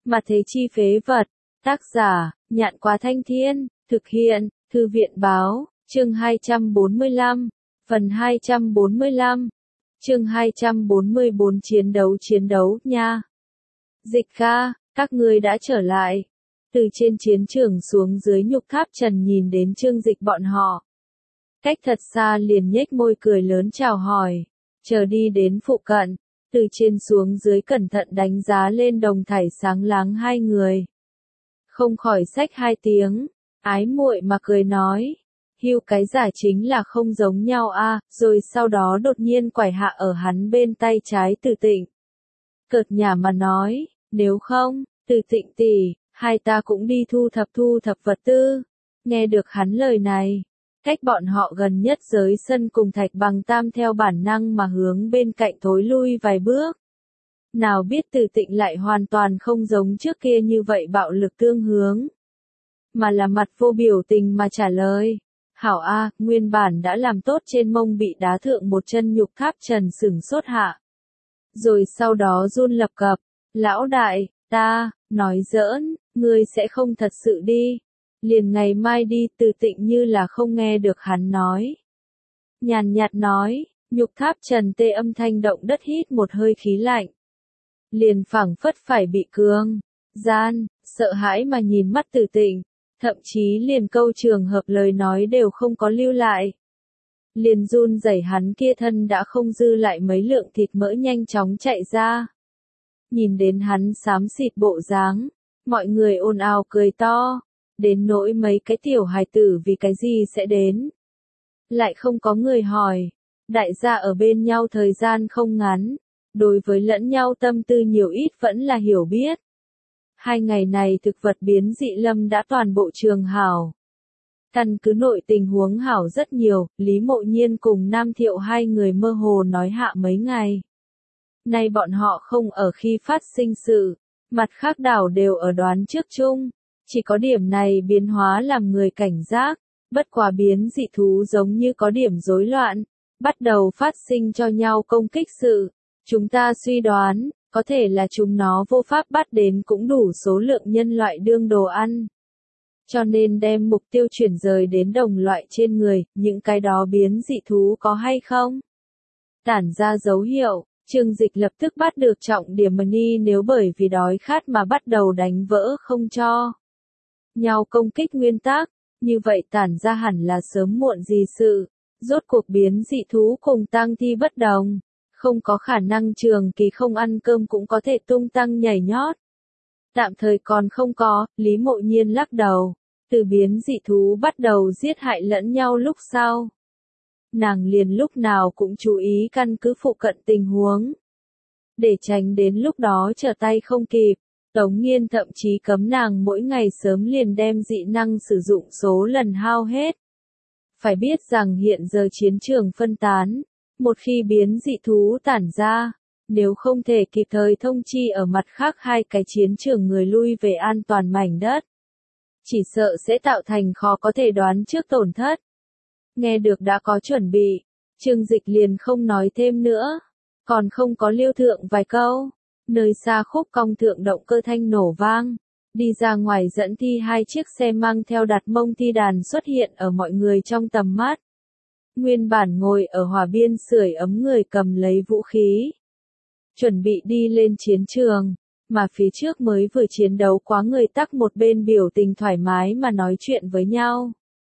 Mà thế chi phế vật. Tác giả, Nhạn Quá Thanh Thiên, thực hiện, Thư viện Báo, chương 245, phần 245, chương 244 chiến đấu nha. Dịch ca, các ngươi đã trở lại. Từ trên chiến trường xuống dưới Nhục Tháp Trần nhìn đến Trương Dịch bọn họ. Cách thật xa liền nhếch môi cười lớn chào hỏi, chờ đi đến phụ cận, từ trên xuống dưới cẩn thận đánh giá lên đồng thải sáng láng hai người. Không khỏi xách hai tiếng, ái muội mà cười nói, hưu cái giả chính là không giống nhau a, rồi sau đó đột nhiên quải hạ ở hắn bên tay trái Từ Tịnh. Cợt nhả mà nói, nếu không, Từ Tịnh tỷ, hai ta cũng đi thu thập vật tư. Nghe được hắn lời này, cách bọn họ gần nhất giới sân cùng Thạch Bằng Tam theo bản năng mà hướng bên cạnh thối lui vài bước. Nào biết Từ Tịnh lại hoàn toàn không giống trước kia như vậy bạo lực tương hướng, mà là mặt vô biểu tình mà trả lời. Hảo a, nguyên bản đã làm tốt trên mông bị đá thượng một chân Nhục Tháp Trần sửng sốt hạ. Rồi sau đó run lập cập, lão đại, ta, nói giỡn, ngươi sẽ không thật sự đi. Liền ngày mai đi. Từ Tịnh như là không nghe được hắn nói. Nhàn nhạt nói, Nhục Tháp Trần tê âm thanh động đất hít một hơi khí lạnh. Liền phảng phất phải bị cương gian, sợ hãi mà nhìn mắt Từ Tịnh, thậm chí liền câu trường hợp lời nói đều không có lưu lại. Liền run rẩy hắn kia thân đã không dư lại mấy lượng thịt mỡ nhanh chóng chạy ra. Nhìn đến hắn xám xịt bộ dáng, mọi người ồn ào cười to, đến nỗi mấy cái tiểu hài tử vì cái gì sẽ đến. Lại không có người hỏi, đại gia ở bên nhau thời gian không ngắn, đối với lẫn nhau tâm tư nhiều ít vẫn là hiểu biết. 2 ngày này thực vật biến dị lâm đã toàn bộ trường hảo. Căn cứ nội tình huống hảo rất nhiều, Lý Mộ Nhiên cùng Nam Thiệu hai người mơ hồ nói hạ mấy ngày. Nay bọn họ không ở khi phát sinh sự, mặt khác đảo đều ở đoán trước chung. Chỉ có điểm này biến hóa làm người cảnh giác, bất quá biến dị thú giống như có điểm rối loạn, bắt đầu phát sinh cho nhau công kích sự. Chúng ta suy đoán, có thể là chúng nó vô pháp bắt đến cũng đủ số lượng nhân loại đương đồ ăn. Cho nên đem mục tiêu chuyển rời đến đồng loại trên người, những cái đó biến dị thú có hay không? Tản ra dấu hiệu, Trương Dịch lập tức bắt được trọng điểm Mani nếu bởi vì đói khát mà bắt đầu đánh vỡ không cho nhau công kích nguyên tắc, như vậy tản ra hẳn là sớm muộn gì sự. Rốt cuộc biến dị thú cùng tang thi bất đồng, không có khả năng trường kỳ không ăn cơm cũng có thể tung tăng nhảy nhót. Tạm thời còn không có, Lý Mộ Nhiên lắc đầu, từ biến dị thú bắt đầu giết hại lẫn nhau lúc sau. Nàng liền lúc nào cũng chú ý căn cứ phụ cận tình huống. Để tránh đến lúc đó trở tay không kịp, Tống Nghiên thậm chí cấm nàng mỗi ngày sớm liền đem dị năng sử dụng số lần hao hết. Phải biết rằng hiện giờ chiến trường phân tán, một khi biến dị thú tản ra, nếu không thể kịp thời thông chi ở mặt khác hai cái chiến trường người lui về an toàn mảnh đất, chỉ sợ sẽ tạo thành khó có thể đoán trước tổn thất. Nghe được đã có chuẩn bị, Trương Dịch liền không nói thêm nữa, còn không có liêu thượng vài câu, nơi xa khúc cong thượng động cơ thanh nổ vang, đi ra ngoài dẫn thi hai chiếc xe mang theo đặt mông thi đàn xuất hiện ở mọi người trong tầm mắt. Nguyên bản ngồi ở hỏa biên sưởi ấm người cầm lấy vũ khí, chuẩn bị đi lên chiến trường, mà phía trước mới vừa chiến đấu quá người tắc một bên biểu tình thoải mái mà nói chuyện với nhau.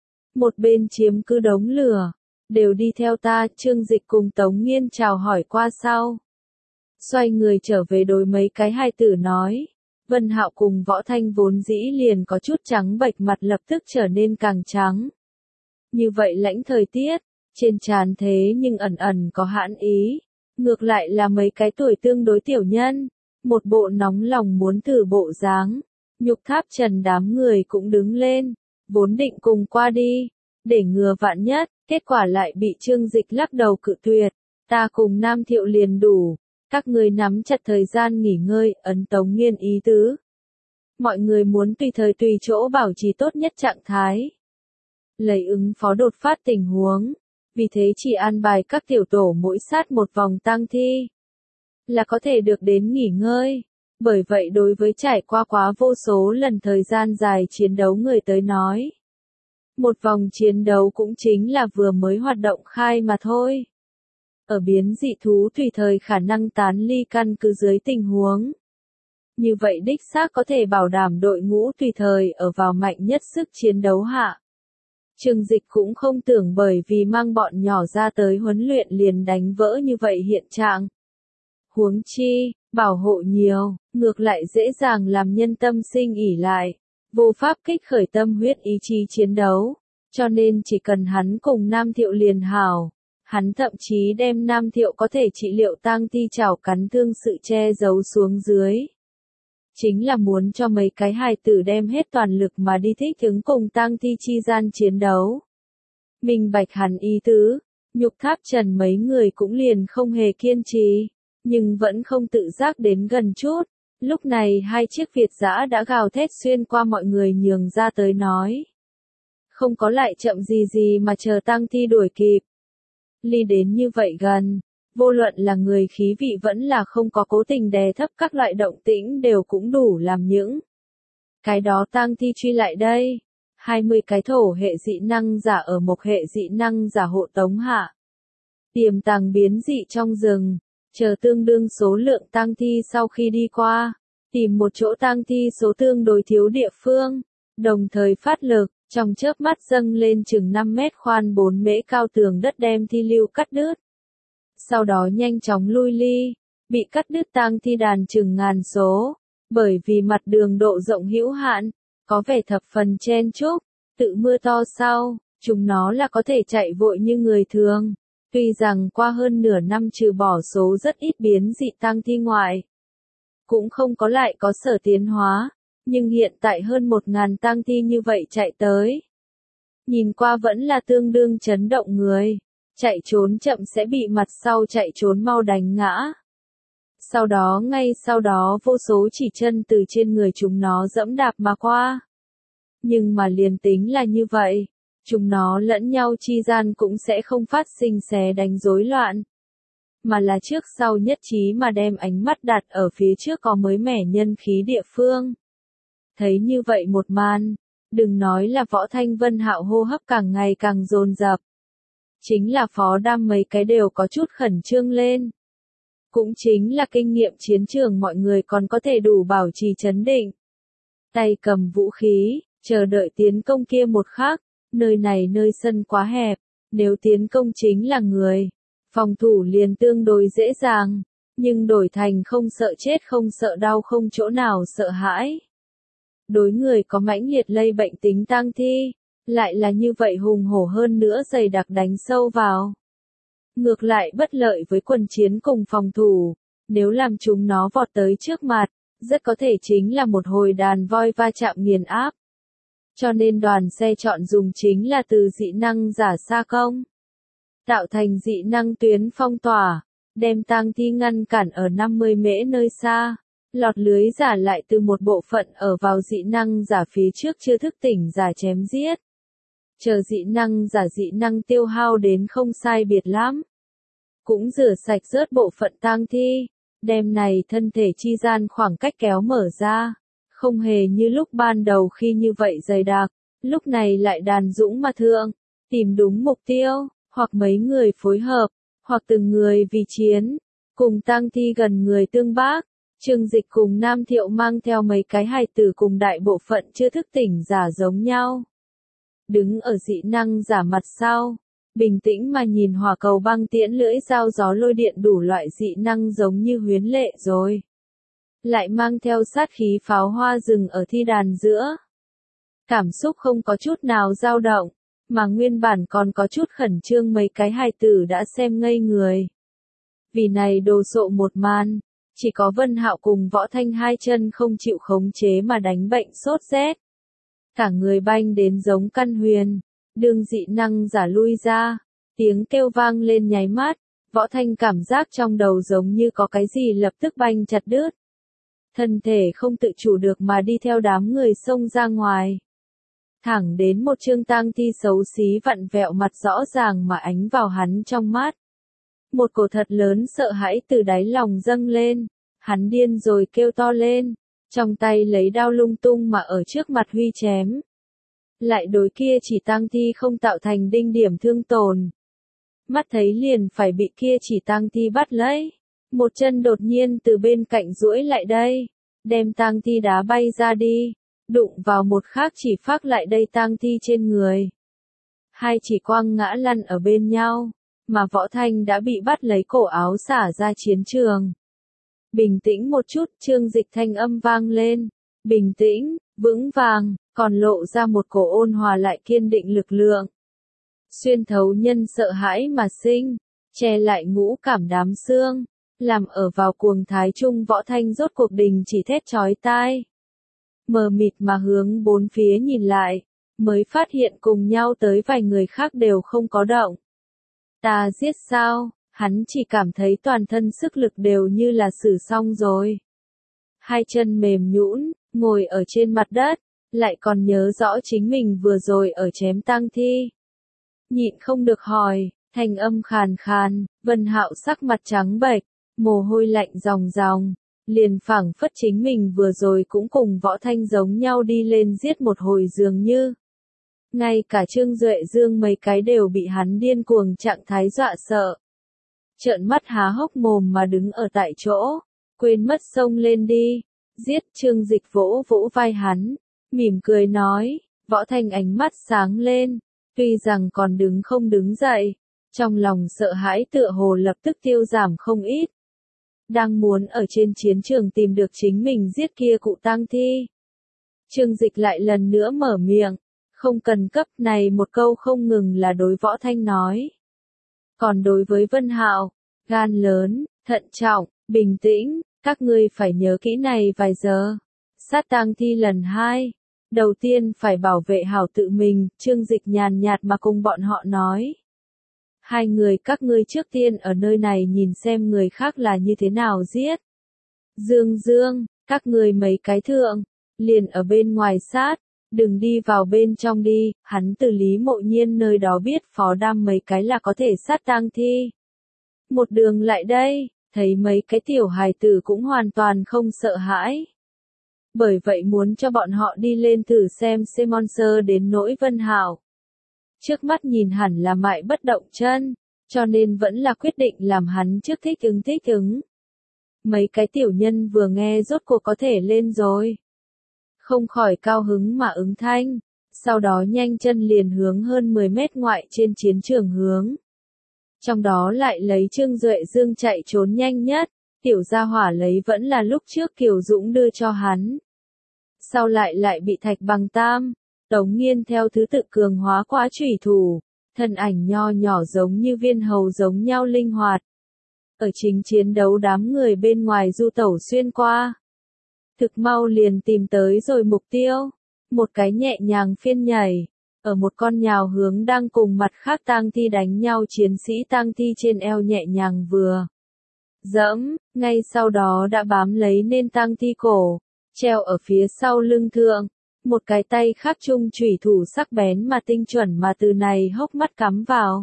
Một bên chiếm cứ đống lửa, đều đi theo ta. Trương Dịch cùng Tống Nghiên chào hỏi qua sau. Xoay người trở về đối mấy cái hài tử nói, Vân Hạo cùng Võ Thanh vốn dĩ liền có chút trắng bệch mặt lập tức trở nên càng trắng. Như vậy lãnh thời tiết, trên trán thế nhưng ẩn ẩn có hãn ý, ngược lại là mấy cái tuổi tương đối tiểu nhân, một bộ nóng lòng muốn thử bộ dáng. Nhục Tháp Trần đám người cũng đứng lên, vốn định cùng qua đi, để ngừa vạn nhất, kết quả lại bị Trương Dịch lắc đầu cự tuyệt, ta cùng Nam Thiệu liền đủ, các người nắm chặt thời gian nghỉ ngơi, ấn Tống Nghiên ý tứ. Mọi người muốn tùy thời tùy chỗ bảo trì tốt nhất trạng thái, lấy ứng phó đột phát tình huống, vì thế chỉ an bài các tiểu tổ mỗi sát một vòng tang thi, là có thể được đến nghỉ ngơi. Bởi vậy đối với trải qua quá vô số lần thời gian dài chiến đấu người tới nói, một vòng chiến đấu cũng chính là vừa mới hoạt động khai mà thôi. Ở biến dị thú tùy thời khả năng tán ly căn cứ dưới tình huống. Như vậy đích xác có thể bảo đảm đội ngũ tùy thời ở vào mạnh nhất sức chiến đấu hạ. Trương Dịch cũng không tưởng bởi vì mang bọn nhỏ ra tới huấn luyện liền đánh vỡ như vậy hiện trạng. Huống chi, bảo hộ nhiều, ngược lại dễ dàng làm nhân tâm sinh ỷ lại, vô pháp kích khởi tâm huyết ý chí chiến đấu, cho nên chỉ cần hắn cùng Nam Thiệu liền hảo, hắn thậm chí đem Nam Thiệu có thể trị liệu tang thi chảo cắn thương sự che giấu xuống dưới. Chính là muốn cho mấy cái hài tử đem hết toàn lực mà đi thích ứng cùng tang thi chi gian chiến đấu. Minh bạch hắn ý tứ, Nhục Tháp Trần mấy người cũng liền không hề kiên trì, nhưng vẫn không tự giác đến gần chút. Lúc này hai chiếc Việt dã đã gào thét xuyên qua mọi người nhường ra tới nói. Không có lại chậm gì mà chờ tang thi đuổi kịp. Ly đến như vậy gần, vô luận là người khí vị vẫn là không có cố tình đè thấp các loại động tĩnh đều cũng đủ làm những. Cái đó tang thi truy lại đây. 20 cái thổ hệ dị năng giả ở một hệ dị năng giả hộ tống hạ. Tiềm tàng biến dị trong rừng, chờ tương đương số lượng tang thi sau khi đi qua, tìm một chỗ tang thi số tương đối thiếu địa phương, đồng thời phát lực, trong chớp mắt dâng lên chừng 5 mét khoan 4 mễ cao tường đất đem thi lưu cắt đứt. Sau đó nhanh chóng lui ly, bị cắt đứt tang thi đàn chừng ngàn số, bởi vì mặt đường độ rộng hữu hạn, có vẻ thập phần chen chúc, tự mưa to sau, chúng nó là có thể chạy vội như người thường. Tuy rằng qua hơn nửa năm trừ bỏ số rất ít biến dị tang thi ngoại, cũng không có lại có sở tiến hóa, nhưng hiện tại hơn 1.000 tang thi như vậy chạy tới. Nhìn qua vẫn là tương đương chấn động người, chạy trốn chậm sẽ bị mặt sau chạy trốn mau đánh ngã. Ngay sau đó vô số chỉ chân từ trên người chúng nó dẫm đạp mà qua. Nhưng mà liền tính là như vậy, chúng nó lẫn nhau chi gian cũng sẽ không phát sinh xé đánh rối loạn, mà là trước sau nhất trí mà đem ánh mắt đặt ở phía trước có mới mẻ nhân khí địa phương. Thấy như vậy một màn, đừng nói là Võ Thanh Vân Hạo hô hấp càng ngày càng dồn dập. Chính là Phó Đam mấy cái đều có chút khẩn trương lên. Cũng chính là kinh nghiệm chiến trường mọi người còn có thể đủ bảo trì chấn định. Tay cầm vũ khí, chờ đợi tiến công kia một khắc, nơi này nơi sân quá hẹp, nếu tiến công chính là người, phòng thủ liền tương đối dễ dàng, nhưng đổi thành không sợ chết không sợ đau không chỗ nào sợ hãi. Đối người có mãnh liệt lây bệnh tính tang thi, lại là như vậy hùng hổ hơn nữa dày đặc đánh sâu vào. Ngược lại bất lợi với quần chiến cùng phòng thủ, nếu làm chúng nó vọt tới trước mặt, rất có thể chính là một hồi đàn voi va chạm nghiền áp. Cho nên đoàn xe chọn dùng chính là từ dị năng giả xa công, tạo thành dị năng tuyến phong tỏa, đem tang thi ngăn cản ở 50 mễ nơi xa, lọt lưới giả lại từ một bộ phận ở vào dị năng giả phía trước chưa thức tỉnh giả chém giết. Chờ dị năng tiêu hao đến không sai biệt lắm, cũng rửa sạch rớt bộ phận tang thi, đem này thân thể chi gian khoảng cách kéo mở ra, không hề như lúc ban đầu khi như vậy dày đặc, lúc này lại đàn dũng mà thượng, tìm đúng mục tiêu, hoặc mấy người phối hợp, hoặc từng người vì chiến, cùng tang thi gần người tương bác. Trương Dịch cùng Nam Thiệu mang theo mấy cái hài tử cùng đại bộ phận chưa thức tỉnh giả giống nhau. Đứng ở dị năng giả mặt sau, bình tĩnh mà nhìn hỏa cầu băng tiễn lưỡi dao gió lôi điện đủ loại dị năng giống như huyến lệ rồi. Lại mang theo sát khí pháo hoa rừng ở thi đàn giữa. Cảm xúc không có chút nào dao động, mà nguyên bản còn có chút khẩn trương mấy cái hài tử đã xem ngây người. Vì này đồ sộ một màn, chỉ có Vân Hạo cùng Võ Thanh hai chân không chịu khống chế mà đánh bệnh sốt rét. Cả người banh đến giống căn huyền, đương dị năng giả lui ra, tiếng kêu vang lên nháy mắt, Võ Thanh cảm giác trong đầu giống như có cái gì lập tức banh chặt đứt. Thân thể không tự chủ được mà đi theo đám người xông ra ngoài. Thẳng đến một trương tang thi xấu xí vặn vẹo mặt rõ ràng mà ánh vào hắn trong mắt. Một cổ thật lớn sợ hãi từ đáy lòng dâng lên, Hắn điên rồi kêu to lên, trong tay lấy đao lung tung mà ở trước mặt Huy chém. Lại đối kia chỉ tang thi không tạo thành đinh điểm thương tổn. Mắt thấy liền phải bị kia chỉ tang thi bắt lấy. Một chân đột nhiên từ bên cạnh duỗi lại đây, đem tang thi đá bay ra đi, đụng vào một khác chỉ phác lại đây tang thi trên người. Hai chỉ quăng ngã lăn ở bên nhau, mà Võ Thanh đã bị bắt lấy cổ áo xả ra chiến trường. Bình tĩnh một chút, Trương Dịch thanh âm vang lên. Bình tĩnh, vững vàng, còn lộ ra một cổ ôn hòa lại kiên định lực lượng. Xuyên thấu nhân sợ hãi mà sinh, che lại ngũ cảm đám xương, làm ở vào cuồng thái trung Võ Thanh rốt cuộc đình chỉ thét chói tai. Mờ mịt mà hướng bốn phía nhìn lại, mới phát hiện cùng nhau tới vài người khác đều không có động. Ta giết sao? Hắn chỉ cảm thấy toàn thân sức lực đều như là xử xong rồi. Hai chân mềm nhũn, ngồi ở trên mặt đất, lại còn nhớ rõ chính mình vừa rồi ở chém tang thi. Nhịn không được hỏi, thanh âm khàn khàn, Vân Hạo sắc mặt trắng bệch, mồ hôi lạnh ròng ròng, liền phảng phất chính mình vừa rồi cũng cùng Võ Thanh giống nhau đi lên giết một hồi dường như. Ngay cả Trương Duệ Dương mấy cái đều bị hắn điên cuồng trạng thái dọa sợ. Trợn mắt há hốc mồm mà đứng ở tại chỗ, quên mất xông lên đi, giết. Trương Dịch vỗ vỗ vai hắn, mỉm cười nói. Võ Thanh ánh mắt sáng lên, tuy rằng còn đứng không đứng dậy, trong lòng sợ hãi tựa hồ lập tức tiêu giảm không ít. Đang muốn ở trên chiến trường tìm được chính mình giết kia cụ tang thi. Trương Dịch lại lần nữa mở miệng, không cần cấp, này một câu không ngừng là đối Võ Thanh nói. Còn đối với Vân Hạo, gan lớn, thận trọng, bình tĩnh, các ngươi phải nhớ kỹ này vài giờ. Sát tang thi lần 2, đầu tiên phải bảo vệ hảo tự mình, Trương Dịch nhàn nhạt mà cùng bọn họ nói. Hai người các ngươi trước tiên ở nơi này nhìn xem người khác là như thế nào giết. Dương Dương, các ngươi mấy cái thượng, liền ở bên ngoài sát, đừng đi vào bên trong đi, hắn từ Lý Mộ Nhiên nơi đó biết Phó Đam mấy cái là có thể sát tang thi. Một đường lại đây, thấy mấy cái tiểu hài tử cũng hoàn toàn không sợ hãi. Bởi vậy muốn cho bọn họ đi lên thử xem Monster đến nỗi Vân Hạo. Trước mắt nhìn hẳn là mại bất động chân, cho nên vẫn là quyết định làm hắn trước thích ứng. Mấy cái tiểu nhân vừa nghe rốt cuộc có thể lên rồi. Không khỏi cao hứng mà ứng thanh, sau đó nhanh chân liền hướng hơn 10 mét ngoại trên chiến trường hướng. Trong đó lại lấy Trương Duệ Dương chạy trốn nhanh nhất, tiểu gia hỏa lấy vẫn là lúc trước Kiều Dũng đưa cho hắn. Sau lại bị Thạch Bằng Tam, Tống Nghiên theo thứ tự cường hóa quá chủy thủ, thân ảnh nho nhỏ giống như viên hầu giống nhau linh hoạt. Ở chính chiến đấu đám người bên ngoài du tẩu xuyên qua. Thực mau liền tìm tới rồi mục tiêu, một cái nhẹ nhàng phiên nhảy, ở một con nhào hướng đang cùng mặt khác tang thi đánh nhau chiến sĩ tang thi trên eo nhẹ nhàng vừa dẫm, ngay sau đó đã bám lấy nên tang thi cổ, treo ở phía sau lưng thượng, một cái tay khác chung chủy thủ sắc bén mà tinh chuẩn mà từ này hốc mắt cắm vào.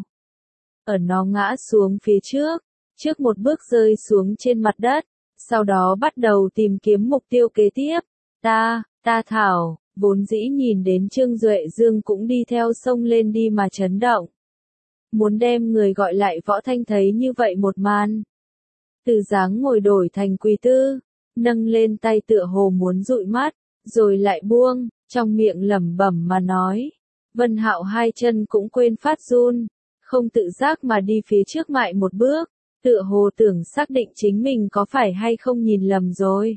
Ở nó ngã xuống phía trước một bước rơi xuống trên mặt đất, sau đó bắt đầu tìm kiếm mục tiêu kế tiếp. Ta thảo, vốn dĩ nhìn đến Trương Duệ Dương cũng đi theo sông lên đi mà chấn động. Muốn đem người gọi lại Võ Thanh thấy như vậy một màn. Từ dáng ngồi đổi thành quỳ tư, nâng lên tay tựa hồ muốn dụi mắt, rồi lại buông, trong miệng lẩm bẩm mà nói. Vân Hạo hai chân cũng quên phát run, không tự giác mà đi phía trước mại một bước, tựa hồ tưởng xác định chính mình có phải hay không nhìn lầm rồi.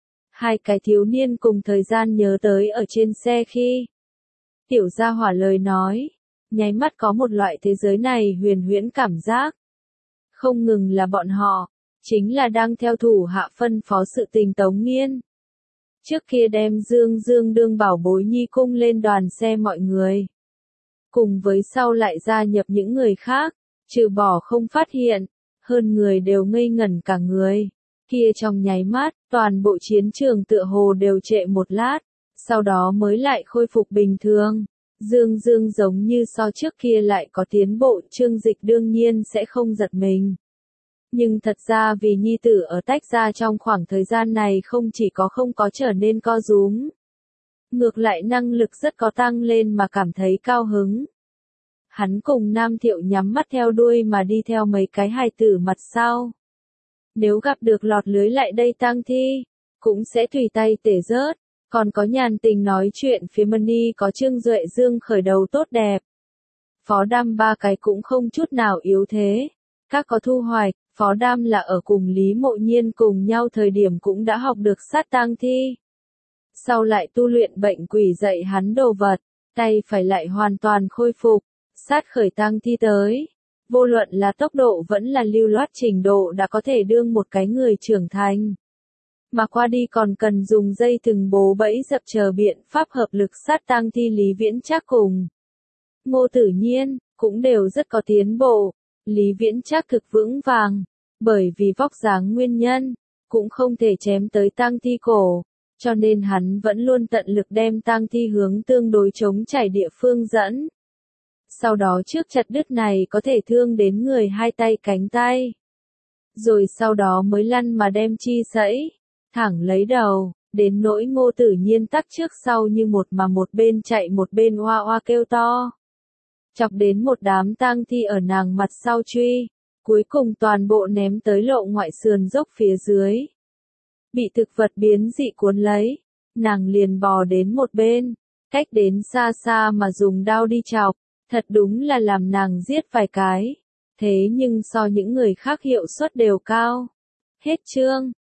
Hai cái thiếu niên cùng thời gian nhớ tới ở trên xe khi tiểu gia hỏa lời nói, nháy mắt có một loại thế giới này huyền huyễn cảm giác. Không ngừng là bọn họ, chính là đang theo thủ hạ phân phó sự tình Tống Nghiên. Trước kia đem Dương Dương đương bảo bối nhi cung lên đoàn xe mọi người. Cùng với sau lại gia nhập những người khác, trừ bỏ không phát hiện, hơn người đều ngây ngẩn cả người. Kia trong nháy mắt, toàn bộ chiến trường tựa hồ đều trệ một lát, sau đó mới lại khôi phục bình thường. Dương Dương giống như so trước kia lại có tiến bộ, Trương Dịch đương nhiên sẽ không giật mình. Nhưng thật ra vì nhi tử ở tách ra trong khoảng thời gian này không chỉ có không có trở nên co rúm, ngược lại năng lực rất có tăng lên mà cảm thấy cao hứng. Hắn cùng Nam Thiệu nhắm mắt theo đuôi mà đi theo mấy cái hài tử mặt sau. Nếu gặp được lọt lưới lại đây tang thi, cũng sẽ tùy tay tể rớt. Còn có nhàn tình nói chuyện phía Mani có Trương Duệ Dương khởi đầu tốt đẹp. Phó Đam ba cái cũng không chút nào yếu thế. Các có thu hoạch, Phó Đam là ở cùng Lý Mộ Nhiên cùng nhau thời điểm cũng đã học được sát tang thi. Sau lại tu luyện bệnh quỷ dạy hắn đồ vật, tay phải lại hoàn toàn khôi phục, sát khởi tang thi tới. Vô luận là tốc độ vẫn là lưu loát trình độ đã có thể đương một cái người trưởng thành. Mà qua đi còn cần dùng dây thừng bố bẫy dập chờ biện pháp hợp lực sát tang thi Lý Viễn Trác cùng Ngô Tử Nhiên, cũng đều rất có tiến bộ. Lý Viễn Trác thực vững vàng, bởi vì vóc dáng nguyên nhân, cũng không thể chém tới tang thi cổ, cho nên hắn vẫn luôn tận lực đem tang thi hướng tương đối chống chảy địa phương dẫn. Sau đó trước chặt đứt này có thể thương đến người hai tay cánh tay. Rồi sau đó mới lăn mà đem chi sẫy, thẳng lấy đầu, đến nỗi Ngô Tử Nhiên tắc trước sau như một mà một bên chạy một bên oa oa kêu to. Chọc đến một đám tang thi ở nàng mặt sau truy, cuối cùng toàn bộ ném tới lộ ngoại sườn dốc phía dưới. Bị thực vật biến dị cuốn lấy, nàng liền bò đến một bên, cách đến xa xa mà dùng đao đi chọc, thật đúng là làm nàng giết vài cái. Thế nhưng so những người khác hiệu suất đều cao. Hết chương.